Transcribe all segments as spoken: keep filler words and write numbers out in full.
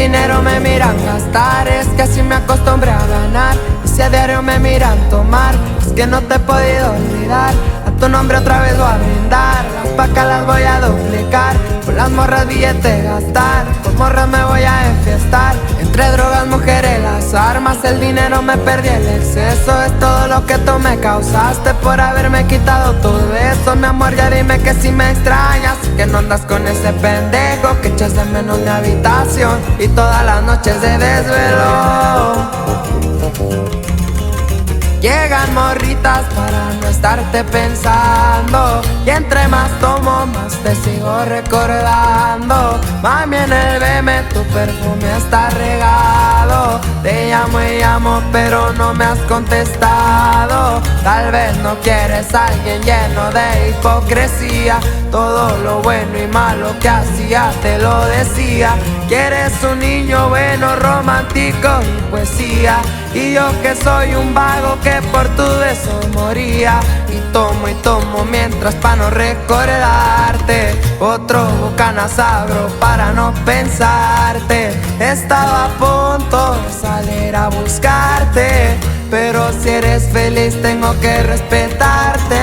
dinero me miran gastar, es que así me acostumbré a ganar. Y si a diario me miran tomar, es que no te he podido olvidar. A tu nombre otra vez voy a brindar, las pacas las voy a duplicar, con las morras billetes gastar, con morras me voy a enfiestar. Entre drogas, mujeres, las armas, el dinero me perdí, el exceso es todo lo que tú me causaste por haberme quitado todo eso. Mi amor, ya dime que si me extrañas, que no andas con ese pendejo, que echas de menos mi habitación y todas las noches de desvelo. Llegan morritas para no estarte pensando, y entre más tomo más te sigo recordando. Mami, en el B M tu perfume está regado. Te llamo y llamo pero no me has contestado. Tal vez no quieres a alguien lleno de hipocresía. Todo lo bueno y malo que hacía te lo decía. Quieres un niño bueno, romántico y poesía, y yo que soy un vago que por tu beso moría. Y tomo y tomo mientras pa' no recordarte, otro bucanas abro para no pensarte. Estaba a punto de salir a buscarte, pero si eres feliz tengo que respetarte.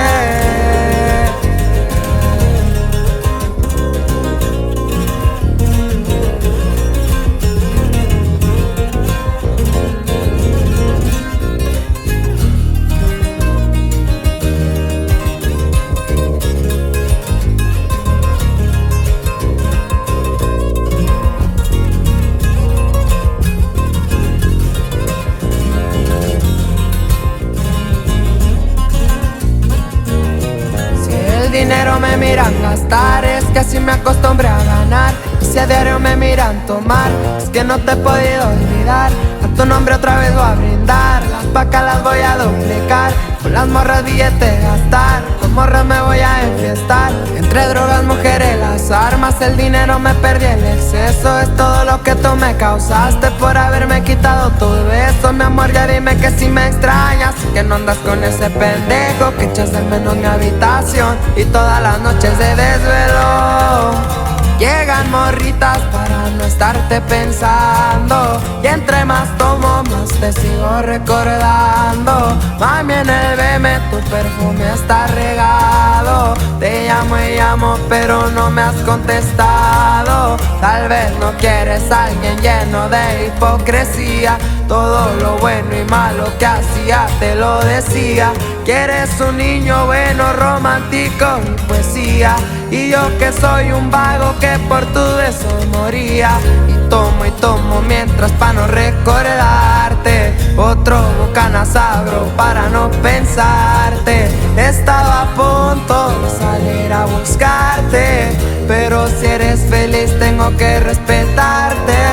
Dinero me miran gastar, es que así me acostumbré a ganar. Y si a diario me miran tomar, es que no te he podido olvidar. A tu nombre otra vez voy a brindar, las pacas las voy a duplicar, con las morras billetes gastar, con morras me voy a enfiestar. Entre drogas, mujeres, las armas, el dinero me perdí, el exceso es todo lo que tú me causaste por haberme quitado todo eso. Mi amor, ya dime que si me extrañas, que no andas con ese pendejo, que echas de menos mi habitación y todas las noches de desvelo. Llegan morritas para no estarte pensando, y entre más tomo más te sigo recordando. Mami, en el B M tu perfume está regado. Te llamo y llamo pero no me has contestado. Tal vez no quieres a alguien lleno de hipocresía. Todo lo bueno y malo que hacía te lo decía. Quieres un niño bueno, romántico y poesía, y yo que soy un vago que por tu beso moría. Y tomo y tomo mientras pa' no recordarte, otro bucanas abro para no pensarte. Estaba a punto de salir a buscarte, pero si eres feliz tengo que respetarte.